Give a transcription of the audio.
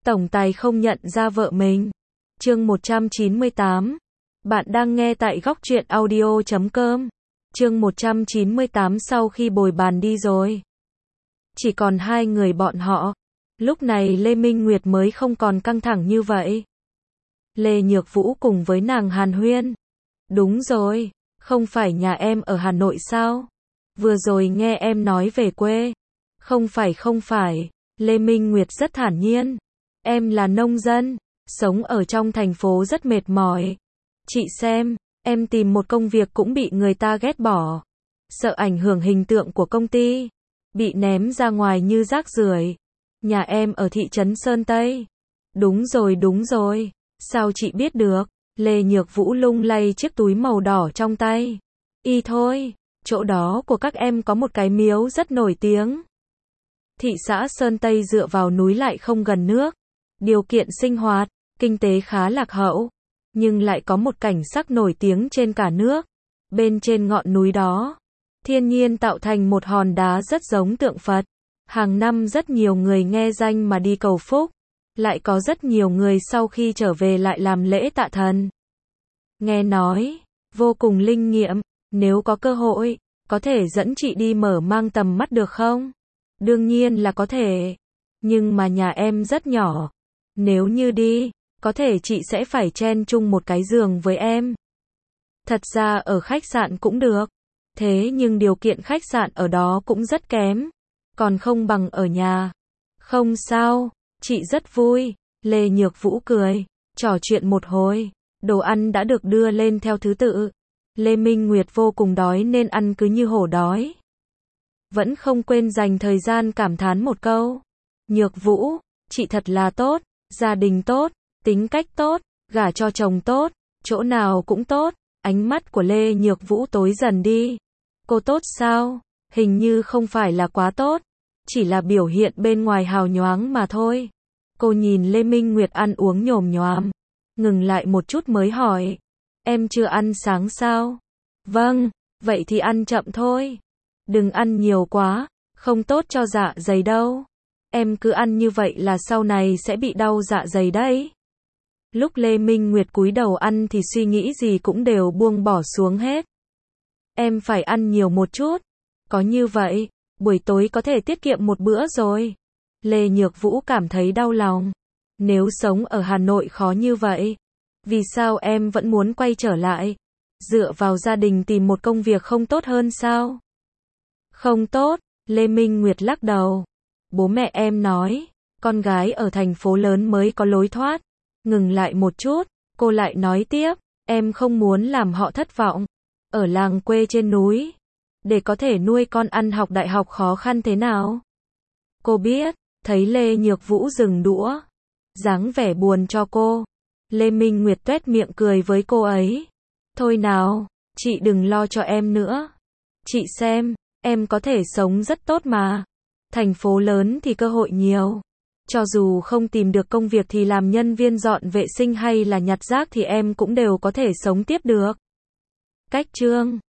tổng tài không nhận ra vợ mình. Chương 198. Bạn đang nghe tại góc truyện audio.com. Chương 198 sau khi bồi bàn đi rồi. Chỉ còn hai người bọn họ. Lúc này Lê Minh Nguyệt mới không còn căng thẳng như vậy. Lê Nhược Vũ cùng với nàng hàn huyên. Đúng rồi, không phải nhà em ở Hà Nội sao? Vừa rồi nghe em nói về quê. Không phải, Lê Minh Nguyệt rất thản nhiên. Em là nông dân, sống ở trong thành phố rất mệt mỏi. Chị xem, em tìm một công việc cũng bị người ta ghét bỏ. Sợ ảnh hưởng hình tượng của công ty. Bị ném ra ngoài như rác rưởi. Nhà em ở thị trấn Sơn Tây. Đúng rồi, sao chị biết được? Lê Nhược Vũ lung lay chiếc túi màu đỏ trong tay. Y thôi, chỗ đó của các em có một cái miếu rất nổi tiếng. Thị xã Sơn Tây dựa vào núi lại không gần nước. Điều kiện sinh hoạt, kinh tế khá lạc hậu. Nhưng lại có một cảnh sắc nổi tiếng trên cả nước. Bên trên ngọn núi đó, thiên nhiên tạo thành một hòn đá rất giống tượng Phật. Hàng năm rất nhiều người nghe danh mà đi cầu phúc. Lại có rất nhiều người sau khi trở về lại làm lễ tạ thần. Nghe nói, vô cùng linh nghiệm. Nếu có cơ hội, có thể dẫn chị đi mở mang tầm mắt được không? Đương nhiên là có thể. Nhưng mà nhà em rất nhỏ. Nếu như đi, có thể chị sẽ phải chen chung một cái giường với em. Thật ra ở khách sạn cũng được. Thế nhưng điều kiện khách sạn ở đó cũng rất kém. Còn không bằng ở nhà. Không sao, chị rất vui. Lê Nhược Vũ cười. Trò chuyện một hồi. Đồ ăn đã được đưa lên theo thứ tự. Lê Minh Nguyệt vô cùng đói nên ăn cứ như hổ đói. Vẫn không quên dành thời gian cảm thán một câu. Nhược Vũ, chị thật là tốt, gia đình tốt, tính cách tốt, gả cho chồng tốt, chỗ nào cũng tốt. Ánh mắt của Lê Nhược Vũ tối dần đi. Cô tốt sao? Hình như không phải là quá tốt, chỉ là biểu hiện bên ngoài hào nhoáng mà thôi. Cô nhìn Lê Minh Nguyệt ăn uống nhồm nhoàm, ngừng lại một chút mới hỏi. Em chưa ăn sáng sao? Vâng, vậy thì ăn chậm thôi. Đừng ăn nhiều quá, không tốt cho dạ dày đâu. Em cứ ăn như vậy là sau này sẽ bị đau dạ dày đấy. Lúc Lê Minh Nguyệt cúi đầu ăn thì suy nghĩ gì cũng đều buông bỏ xuống hết. Em phải ăn nhiều một chút. Có như vậy, buổi tối có thể tiết kiệm một bữa rồi. Lê Nhược Vũ cảm thấy đau lòng. Nếu sống ở Hà Nội khó như vậy, vì sao em vẫn muốn quay trở lại? Dựa vào gia đình tìm một công việc không tốt hơn sao? Không tốt, Lê Minh Nguyệt lắc đầu. Bố mẹ em nói, con gái ở thành phố lớn mới có lối thoát. Ngừng lại một chút, cô lại nói tiếp, em không muốn làm họ thất vọng. Ở làng quê trên núi, để có thể nuôi con ăn học đại học khó khăn thế nào? Cô biết, thấy Lê Nhược Vũ dừng đũa, dáng vẻ buồn cho cô. Lê Minh Nguyệt tuét miệng cười với cô ấy. Thôi nào, chị đừng lo cho em nữa. Chị xem, em có thể sống rất tốt mà. Thành phố lớn thì cơ hội nhiều. Cho dù không tìm được công việc thì làm nhân viên dọn vệ sinh hay là nhặt rác thì em cũng đều có thể sống tiếp được. Cách chương